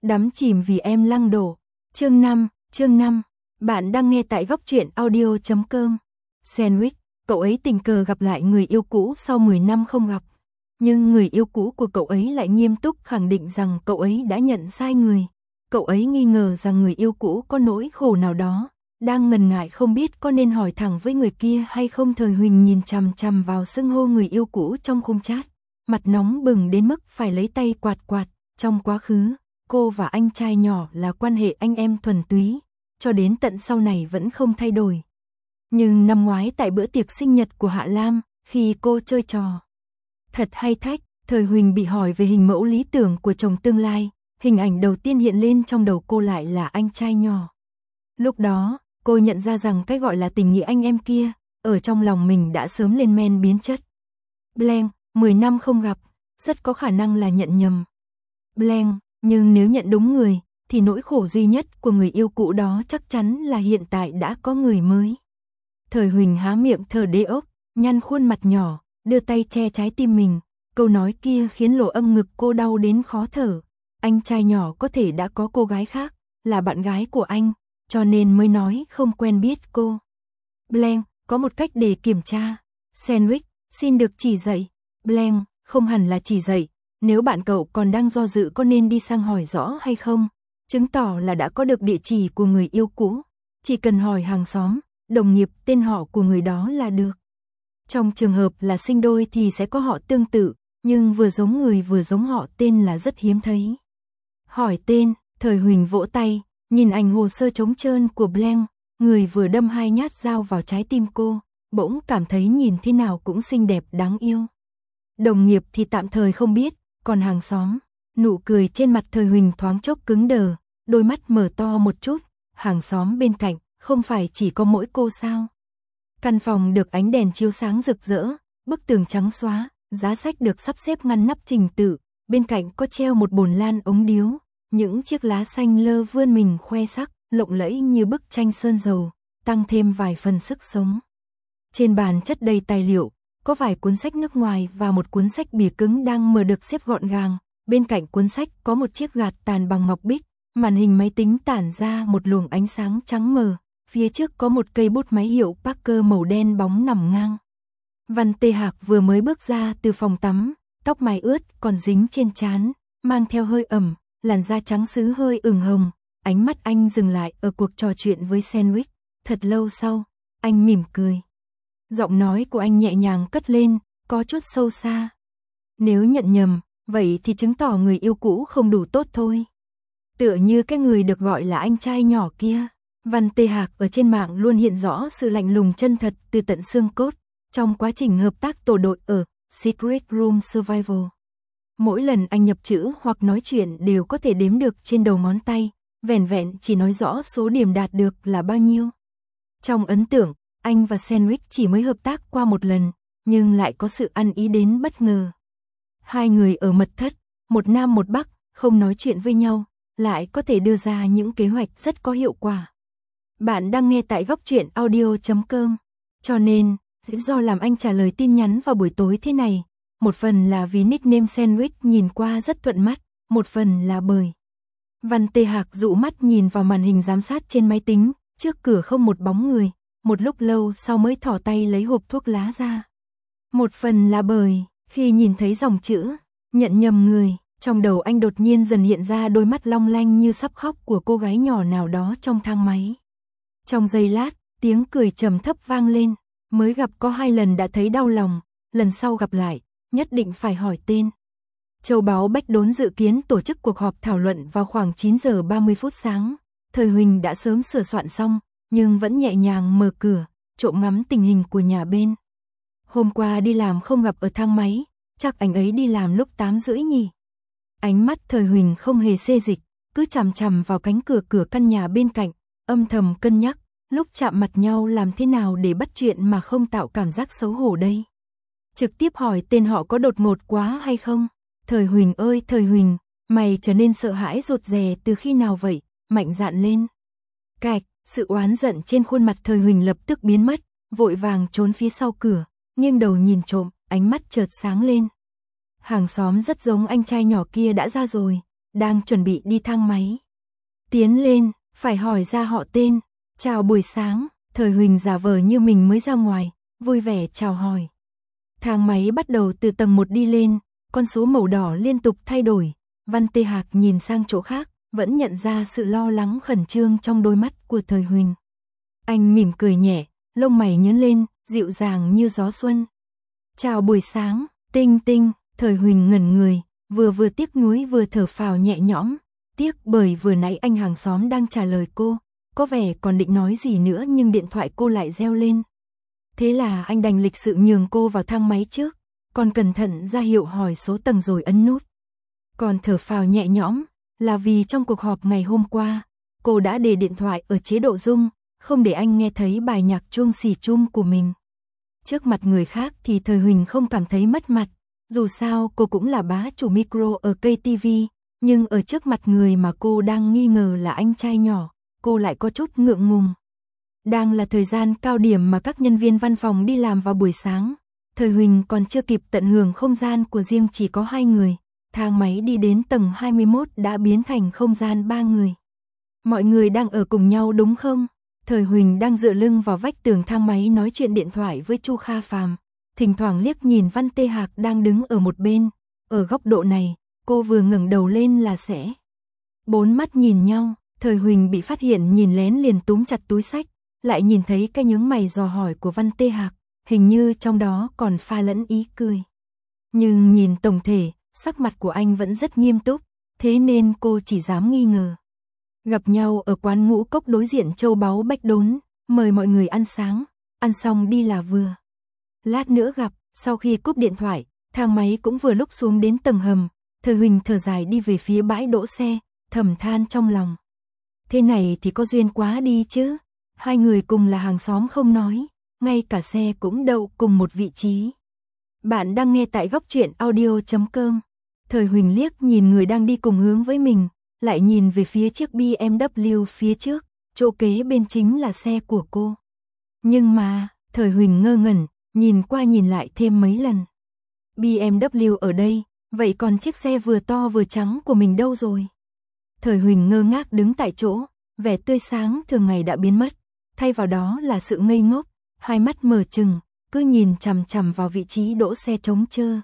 Đắm chìm vì em lăng đổ. Chương 5. Bạn đang nghe tại góc truyện audio.com. Sandwich, cậu ấy tình cờ gặp lại người yêu cũ sau 10 năm không gặp. Nhưng người yêu cũ của cậu ấy lại nghiêm túc khẳng định rằng cậu ấy đã nhận sai người. Cậu ấy nghi ngờ rằng người yêu cũ có nỗi khổ nào đó, đang ngần ngại không biết có nên hỏi thẳng với người kia hay không. Thời Huỳnh nhìn chằm chằm vào xưng hô người yêu cũ trong khung chat, mặt nóng bừng đến mức phải lấy tay quạt. Trong quá khứ, cô và anh trai nhỏ là quan hệ anh em thuần túy, cho đến tận sau này vẫn không thay đổi. Nhưng năm ngoái tại bữa tiệc sinh nhật của Hạ Lam, khi cô chơi trò thật hay thách, Thời Huỳnh bị hỏi về hình mẫu lý tưởng của chồng tương lai, hình ảnh đầu tiên hiện lên trong đầu cô lại là anh trai nhỏ. Lúc đó, cô nhận ra rằng cái gọi là tình nghĩa anh em kia, ở trong lòng mình đã sớm lên men biến chất. Blank, 10 năm không gặp, rất có khả năng là nhận nhầm. Blank, nhưng nếu nhận đúng người, thì nỗi khổ duy nhất của người yêu cũ đó chắc chắn là hiện tại đã có người mới. Thời Huỳnh há miệng thở đê ốc, nhăn khuôn mặt nhỏ, đưa tay che trái tim mình. Câu nói kia khiến lỗ âm ngực cô đau đến khó thở. Anh trai nhỏ có thể đã có cô gái khác, là bạn gái của anh, cho nên mới nói không quen biết cô. Blank, có một cách để kiểm tra. Sandwich, xin được chỉ dạy. Blank, không hẳn là chỉ dạy. Nếu bạn cậu còn đang do dự có nên đi sang hỏi rõ hay không, chứng tỏ là đã có được địa chỉ của người yêu cũ. Chỉ cần hỏi hàng xóm, đồng nghiệp, tên họ của người đó là được. Trong trường hợp là sinh đôi thì sẽ có họ tương tự, nhưng vừa giống người vừa giống họ tên là rất hiếm thấy. Hỏi tên, Thời Huỳnh vỗ tay, nhìn ảnh hồ sơ trống trơn của Blank, người vừa đâm 2 nhát dao vào trái tim cô, bỗng cảm thấy nhìn thế nào cũng xinh đẹp đáng yêu. Đồng nghiệp thì tạm thời không biết, còn hàng xóm, nụ cười trên mặt Thời Huỳnh thoáng chốc cứng đờ, đôi mắt mở to một chút. Hàng xóm bên cạnh, không phải chỉ có mỗi cô sao? Căn phòng được ánh đèn chiếu sáng rực rỡ, bức tường trắng xóa, giá sách được sắp xếp ngăn nắp trình tự, bên cạnh có treo một bồn lan ống điếu, những chiếc lá xanh lơ vươn mình khoe sắc, lộng lẫy như bức tranh sơn dầu, tăng thêm vài phần sức sống. Trên bàn chất đầy tài liệu, có vài cuốn sách nước ngoài và một cuốn sách bìa cứng đang mở được xếp gọn gàng. Bên cạnh cuốn sách có một chiếc gạt tàn bằng ngọc bích, màn hình máy tính tản ra một luồng ánh sáng trắng mờ. Phía trước có một cây bút máy hiệu Parker màu đen bóng nằm ngang. Văn Tê Hạc vừa mới bước ra từ phòng tắm, tóc mái ướt còn dính trên trán, mang theo hơi ẩm, làn da trắng sứ hơi ửng hồng. Ánh mắt anh dừng lại ở cuộc trò chuyện với Sandwich. Thật lâu sau, anh mỉm cười. Giọng nói của anh nhẹ nhàng cất lên, có chút sâu xa. Nếu nhận nhầm, vậy thì chứng tỏ người yêu cũ không đủ tốt thôi. Tựa như cái người được gọi là anh trai nhỏ kia. Văn Tê Hạc ở trên mạng luôn hiện rõ sự lạnh lùng chân thật từ tận xương cốt, trong quá trình hợp tác tổ đội ở Secret Room Survival. Mỗi lần anh nhập chữ hoặc nói chuyện đều có thể đếm được trên đầu ngón tay, vẻn vẹn chỉ nói rõ số điểm đạt được là bao nhiêu. Trong ấn tượng, anh và Sandwich chỉ mới hợp tác qua một lần, nhưng lại có sự ăn ý đến bất ngờ. Hai người ở mật thất, một nam một bắc, không nói chuyện với nhau, lại có thể đưa ra những kế hoạch rất có hiệu quả. Bạn đang nghe tại góc truyện audio.com. Cho nên, lý do làm anh trả lời tin nhắn vào buổi tối thế này, một phần là vì nickname Sandwich nhìn qua rất thuận mắt, một phần là bởi Văn Tê Hạc dụ mắt nhìn vào màn hình giám sát trên máy tính, trước cửa không một bóng người, một lúc lâu sau mới thỏ tay lấy hộp thuốc lá ra. Một phần là bởi, khi nhìn thấy dòng chữ, nhận nhầm người, trong đầu anh đột nhiên dần hiện ra đôi mắt long lanh như sắp khóc của cô gái nhỏ nào đó trong thang máy. Trong giây lát, tiếng cười trầm thấp vang lên, mới gặp có 2 lần đã thấy đau lòng, lần sau gặp lại, nhất định phải hỏi tên. Châu báu Bách Đốn dự kiến tổ chức cuộc họp thảo luận vào khoảng 9 giờ 30 phút sáng. Thời Huỳnh đã sớm sửa soạn xong, nhưng vẫn nhẹ nhàng mở cửa, trộm ngắm tình hình của nhà bên. Hôm qua đi làm không gặp ở thang máy, chắc anh ấy đi làm lúc 8 rưỡi nhỉ. Ánh mắt Thời Huỳnh không hề xê dịch, cứ chằm chằm vào cánh cửa căn nhà bên cạnh, âm thầm cân nhắc, lúc chạm mặt nhau làm thế nào để bắt chuyện mà không tạo cảm giác xấu hổ đây. Trực tiếp hỏi tên họ có đột ngột quá hay không? Thời Huỳnh ơi Thời Huỳnh, mày trở nên sợ hãi rụt rè từ khi nào vậy? Mạnh dạn lên. Cạch, sự oán giận trên khuôn mặt Thời Huỳnh lập tức biến mất, vội vàng trốn phía sau cửa, nghiêng đầu nhìn trộm, ánh mắt chợt sáng lên. Hàng xóm rất giống anh trai nhỏ kia đã ra rồi, đang chuẩn bị đi thang máy. Tiến lên, phải hỏi ra họ tên. Chào buổi sáng, Thời Huỳnh giả vờ như mình mới ra ngoài, vui vẻ chào hỏi. Thang máy bắt đầu từ tầng 1 đi lên, con số màu đỏ liên tục thay đổi. Văn Tê Hạc nhìn sang chỗ khác, vẫn nhận ra sự lo lắng khẩn trương trong đôi mắt của Thời Huỳnh. Anh mỉm cười nhẹ, lông mày nhướng lên, dịu dàng như gió xuân. Chào buổi sáng, Tinh Tinh. Thời Huỳnh ngẩn người, vừa tiếc nuối vừa thở phào nhẹ nhõm. Tiếc bởi vừa nãy anh hàng xóm đang trả lời cô, có vẻ còn định nói gì nữa nhưng điện thoại cô lại reo lên. Thế là anh đành lịch sự nhường cô vào thang máy trước, còn cẩn thận ra hiệu hỏi số tầng rồi ấn nút. Còn thở phào nhẹ nhõm là vì trong cuộc họp ngày hôm qua, cô đã để điện thoại ở chế độ rung, không để anh nghe thấy bài nhạc chuông xì chum của mình. Trước mặt người khác thì Thời Huỳnh không cảm thấy mất mặt, dù sao cô cũng là bá chủ micro ở KTV, nhưng ở trước mặt người mà cô đang nghi ngờ là anh trai nhỏ, cô lại có chút ngượng ngùng. Đang là thời gian cao điểm mà các nhân viên văn phòng đi làm vào buổi sáng, Thời Huỳnh còn chưa kịp tận hưởng không gian của riêng chỉ có 2 người, thang máy đi đến tầng 21 đã biến thành không gian 3 người. Mọi người đang ở cùng nhau đúng không? Thời Huỳnh đang dựa lưng vào vách tường thang máy nói chuyện điện thoại với Chu Kha Phàm, thỉnh thoảng liếc nhìn Văn Tê Hạc đang đứng ở một bên. Ở góc độ này, cô vừa ngẩng đầu lên là sẽ 4 mắt nhìn nhau. Thời Huỳnh bị phát hiện nhìn lén liền túm chặt túi xách, lại nhìn thấy cái nhướng mày dò hỏi của Văn Tê Hạc, hình như trong đó còn pha lẫn ý cười. Nhưng nhìn tổng thể, sắc mặt của anh vẫn rất nghiêm túc, thế nên cô chỉ dám nghi ngờ. Gặp nhau ở quán ngũ cốc đối diện châu báu Bách Đốn, mời mọi người ăn sáng, ăn xong đi là vừa. Lát nữa gặp, sau khi cúp điện thoại, thang máy cũng vừa lúc xuống đến tầng hầm, Thời Huỳnh thở dài đi về phía bãi đỗ xe, thầm than trong lòng. Thế này thì có duyên quá đi chứ, 2 người cùng là hàng xóm không nói, ngay cả xe cũng đậu cùng một vị trí. Bạn đang nghe tại góc truyện audio.com. Thời Huỳnh liếc nhìn người đang đi cùng hướng với mình, lại nhìn về phía chiếc BMW phía trước, chỗ kế bên chính là xe của cô. Nhưng mà, Thời Huỳnh ngơ ngẩn, nhìn qua nhìn lại thêm mấy lần. BMW ở đây, vậy còn chiếc xe vừa to vừa trắng của mình đâu rồi? Thời Huỳnh ngơ ngác đứng tại chỗ, vẻ tươi sáng thường ngày đã biến mất, thay vào đó là sự ngây ngốc, hai mắt mở trừng, cứ nhìn chằm chằm vào vị trí đỗ xe trống trơ.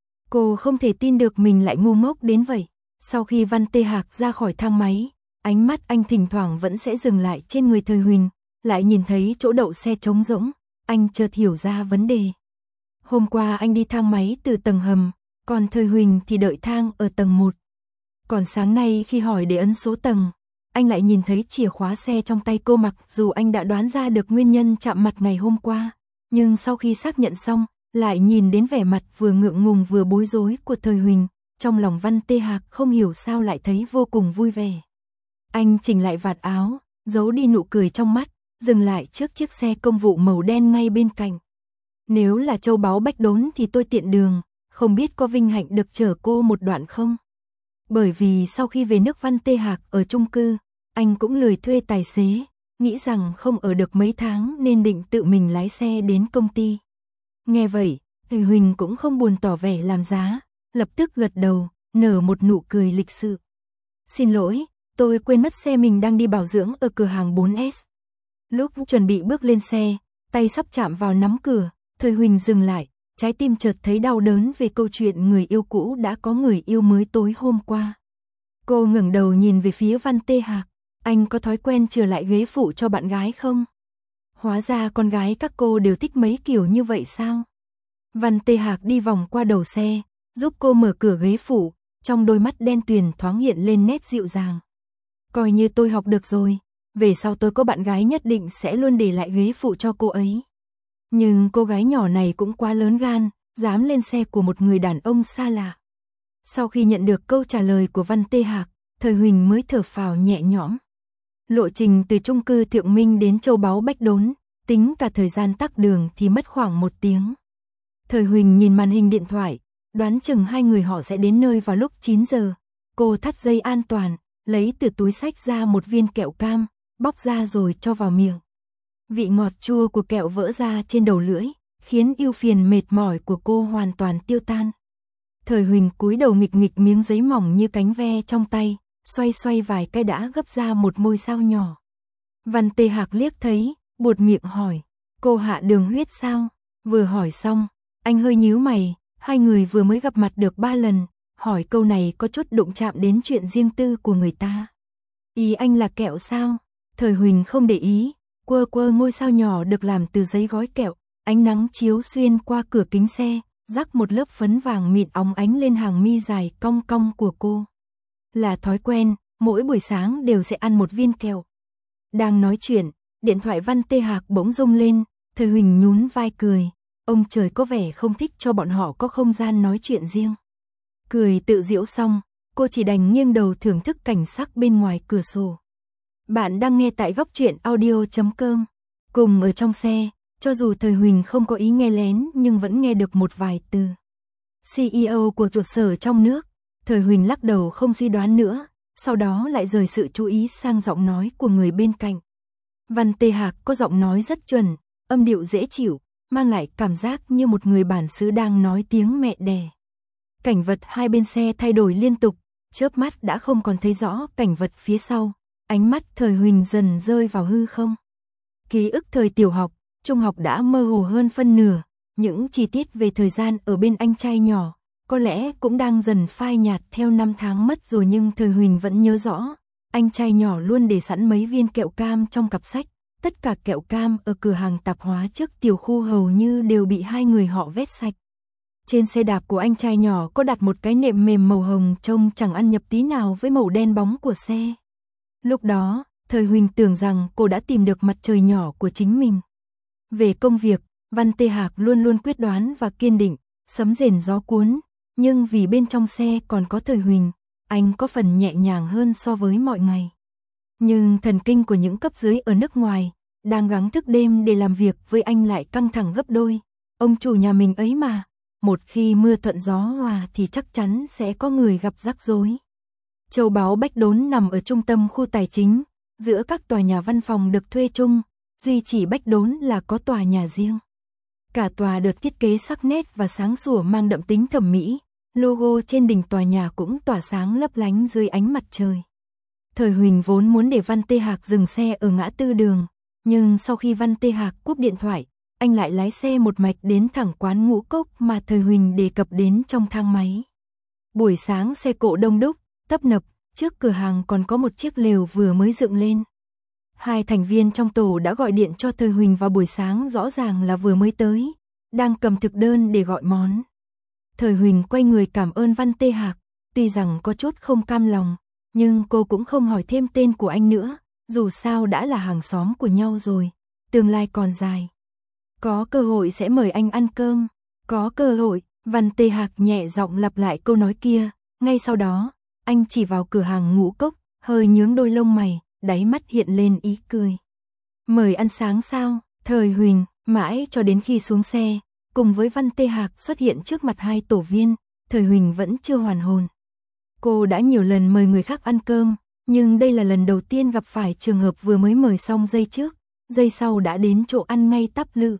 Cô không thể tin được mình lại ngu ngốc đến vậy. Sau khi Văn Tê Hạc ra khỏi thang máy, ánh mắt anh thỉnh thoảng vẫn sẽ dừng lại trên người Thời Huỳnh, lại nhìn thấy chỗ đậu xe trống rỗng, anh chợt hiểu ra vấn đề. Hôm qua anh đi thang máy từ tầng hầm, còn Thời Huỳnh thì đợi thang ở tầng 1. Còn sáng nay khi hỏi để ấn số tầng, anh lại nhìn thấy chìa khóa xe trong tay cô, mặc dù anh đã đoán ra được nguyên nhân chạm mặt ngày hôm qua, nhưng sau khi xác nhận xong, lại nhìn đến vẻ mặt vừa ngượng ngùng vừa bối rối của Thời Huỳnh, trong lòng Văn Tê Hạc không hiểu sao lại thấy vô cùng vui vẻ. Anh chỉnh lại vạt áo, giấu đi nụ cười trong mắt, dừng lại trước chiếc xe công vụ màu đen ngay bên cạnh. Nếu là châu báu Bách Đốn thì tôi tiện đường, không biết có vinh hạnh được chở cô một đoạn không? Bởi vì sau khi về nước Văn Tê Hạc ở chung cư, anh cũng lười thuê tài xế, nghĩ rằng không ở được mấy tháng nên định tự mình lái xe đến công ty. Nghe vậy, Thời Huỳnh cũng không buồn tỏ vẻ làm giá, lập tức gật đầu, nở một nụ cười lịch sự. Xin lỗi, tôi quên mất xe mình đang đi bảo dưỡng ở cửa hàng 4S. Lúc chuẩn bị bước lên xe, tay sắp chạm vào nắm cửa, Thời Huỳnh dừng lại, trái tim chợt thấy đau đớn về câu chuyện người yêu cũ đã có người yêu mới tối hôm qua. Cô ngẩng đầu nhìn về phía Văn Tê Hạc, anh có thói quen chừa lại ghế phụ cho bạn gái không? Hóa ra con gái các cô đều thích mấy kiểu như vậy sao? Văn Tê Hạc đi vòng qua đầu xe, giúp cô mở cửa ghế phụ, trong đôi mắt đen tuyền thoáng hiện lên nét dịu dàng. Coi như tôi học được rồi, về sau tôi có bạn gái nhất định sẽ luôn để lại ghế phụ cho cô ấy. Nhưng cô gái nhỏ này cũng quá lớn gan, dám lên xe của một người đàn ông xa lạ. Sau khi nhận được câu trả lời của Văn Tê Hạc, Thời Huỳnh mới thở phào nhẹ nhõm. Lộ trình từ chung cư Thượng Minh đến châu báu Bách Đốn, tính cả thời gian tắc đường thì mất khoảng 1 tiếng. Thời Huỳnh nhìn màn hình điện thoại, đoán chừng 2 người họ sẽ đến nơi vào lúc 9 giờ. Cô thắt dây an toàn, lấy từ túi xách ra một viên kẹo cam, bóc ra rồi cho vào miệng. Vị ngọt chua của kẹo vỡ ra trên đầu lưỡi, khiến ưu phiền mệt mỏi của cô hoàn toàn tiêu tan. Thời Huỳnh cúi đầu nghịch nghịch miếng giấy mỏng như cánh ve trong tay, xoay xoay vài cái đã gấp ra một ngôi sao nhỏ. Văn Tê Hạc liếc thấy, buột miệng hỏi, cô hạ đường huyết sao? Vừa hỏi xong, anh hơi nhíu mày, hai người vừa mới gặp mặt được 3 lần, hỏi câu này có chút đụng chạm đến chuyện riêng tư của người ta. Ý anh là kẹo sao? Thời Huỳnh không để ý, quơ quơ ngôi sao nhỏ được làm từ giấy gói kẹo, ánh nắng chiếu xuyên qua cửa kính xe, rắc một lớp phấn vàng mịn óng ánh lên hàng mi dài cong cong của cô. Là thói quen, mỗi buổi sáng đều sẽ ăn một viên kẹo. Đang nói chuyện, điện thoại Văn Tê Hạc bỗng rung lên, Thời Huỳnh nhún vai cười, ông trời có vẻ không thích cho bọn họ có không gian nói chuyện riêng. Cười tự giễu xong, cô chỉ đành nghiêng đầu thưởng thức cảnh sắc bên ngoài cửa sổ. Bạn đang nghe tại góc truyện audio.com. Cùng ở trong xe, cho dù Thời Huỳnh không có ý nghe lén nhưng vẫn nghe được một vài từ. CEO của trụ sở trong nước. Thời Huỳnh lắc đầu không suy đoán nữa, sau đó lại rời sự chú ý sang giọng nói của người bên cạnh. Văn Tê Hạc có giọng nói rất chuẩn, âm điệu dễ chịu, mang lại cảm giác như một người bản xứ đang nói tiếng mẹ đẻ. Cảnh vật hai bên xe thay đổi liên tục, chớp mắt đã không còn thấy rõ cảnh vật phía sau, ánh mắt Thời Huỳnh dần rơi vào hư không. Ký ức thời tiểu học, trung học đã mơ hồ hơn phân nửa, những chi tiết về thời gian ở bên anh trai nhỏ, có lẽ cũng đang dần phai nhạt theo năm tháng mất rồi nhưng Thời Huỳnh vẫn nhớ rõ, anh trai nhỏ luôn để sẵn mấy viên kẹo cam trong cặp sách, tất cả kẹo cam ở cửa hàng tạp hóa trước tiểu khu hầu như đều bị hai người họ vét sạch. Trên xe đạp của anh trai nhỏ có đặt một cái nệm mềm màu hồng trông chẳng ăn nhập tí nào với màu đen bóng của xe. Lúc đó, Thời Huỳnh tưởng rằng cô đã tìm được mặt trời nhỏ của chính mình. Về công việc, Văn Tê Hạc luôn luôn quyết đoán và kiên định, sấm rền gió cuốn, nhưng vì bên trong xe còn có Thời Huỳnh, anh có phần nhẹ nhàng hơn so với mọi ngày. Nhưng thần kinh của những cấp dưới ở nước ngoài, đang gắng thức đêm để làm việc với anh lại căng thẳng gấp đôi. Ông chủ nhà mình ấy mà, một khi mưa thuận gió hòa thì chắc chắn sẽ có người gặp rắc rối. Châu báu Bách Đốn nằm ở trung tâm khu tài chính, giữa các tòa nhà văn phòng được thuê chung, duy chỉ Bách Đốn là có tòa nhà riêng. Cả tòa được thiết kế sắc nét và sáng sủa mang đậm tính thẩm mỹ, logo trên đỉnh tòa nhà cũng tỏa sáng lấp lánh dưới ánh mặt trời. Thời Huỳnh vốn muốn để Văn Tê Hạc dừng xe ở ngã tư đường, nhưng sau khi Văn Tê Hạc cúp điện thoại, anh lại lái xe một mạch đến thẳng quán Ngũ Cốc mà Thời Huỳnh đề cập đến trong thang máy. Buổi sáng xe cộ đông đúc, tấp nập, trước cửa hàng còn có một chiếc lều vừa mới dựng lên. Hai thành viên trong tổ đã gọi điện cho Thời Huỳnh vào buổi sáng rõ ràng là vừa mới tới, đang cầm thực đơn để gọi món. Thời Huỳnh quay người cảm ơn Văn Tê Hạc, tuy rằng có chút không cam lòng, nhưng cô cũng không hỏi thêm tên của anh nữa, dù sao đã là hàng xóm của nhau rồi, tương lai còn dài. Có cơ hội sẽ mời anh ăn cơm, có cơ hội, Văn Tê Hạc nhẹ giọng lặp lại câu nói kia, ngay sau đó, anh chỉ vào cửa hàng Ngũ Cốc, hơi nhướng đôi lông mày, đáy mắt hiện lên ý cười. Mời ăn sáng sao? Thời Huỳnh, mãi cho đến khi xuống xe, cùng với Văn Tê Hạc xuất hiện trước mặt hai tổ viên, Thời Huỳnh vẫn chưa hoàn hồn. Cô đã nhiều lần mời người khác ăn cơm, nhưng đây là lần đầu tiên gặp phải trường hợp vừa mới mời xong giây trước, giây sau đã đến chỗ ăn ngay tắp lự.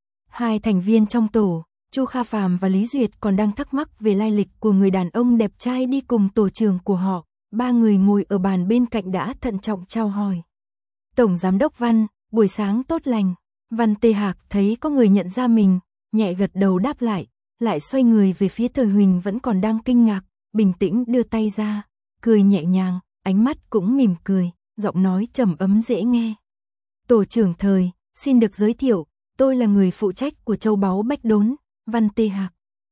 Hai thành viên trong tổ, Chu Kha Phàm và Lý Duyệt còn đang thắc mắc về lai lịch của người đàn ông đẹp trai đi cùng tổ trưởng của họ. Ba người ngồi ở bàn bên cạnh đã thận trọng chào hỏi. Tổng giám đốc Văn, buổi sáng tốt lành. Văn Tê Hạc thấy có người nhận ra mình, nhẹ gật đầu đáp lại xoay người về phía Thời Huỳnh vẫn còn đang kinh ngạc, bình tĩnh đưa tay ra, cười nhẹ nhàng, ánh mắt cũng mỉm cười, giọng nói trầm ấm dễ nghe. Tổ trưởng Thời, xin được giới thiệu, tôi là người phụ trách của châu báu Bách Đốn, Văn Tê Hạc.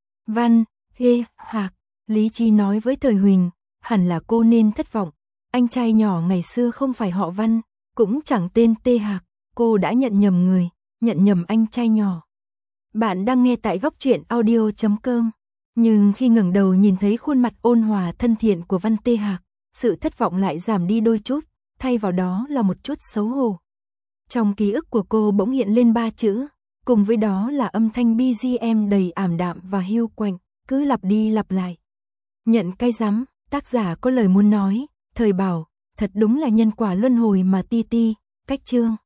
Văn Tê Hạc, Lý Chi nói với Thời Huỳnh, hẳn là cô nên thất vọng, anh trai nhỏ ngày xưa không phải họ Văn, cũng chẳng tên Tê Hạc, cô đã nhận nhầm người, nhận nhầm anh trai nhỏ. Bạn đang nghe tại góc truyện audio.com, nhưng khi ngẩng đầu nhìn thấy khuôn mặt ôn hòa thân thiện của Văn Tê Hạc, sự thất vọng lại giảm đi đôi chút, thay vào đó là một chút xấu hổ. Trong ký ức của cô bỗng hiện lên 3 chữ, cùng với đó là âm thanh BGM đầy ảm đạm và hiu quạnh, cứ lặp đi lặp lại. Nhận cái rắm. Tác giả có lời muốn nói, Thời bảo, thật đúng là nhân quả luân hồi mà ti ti, cách chương.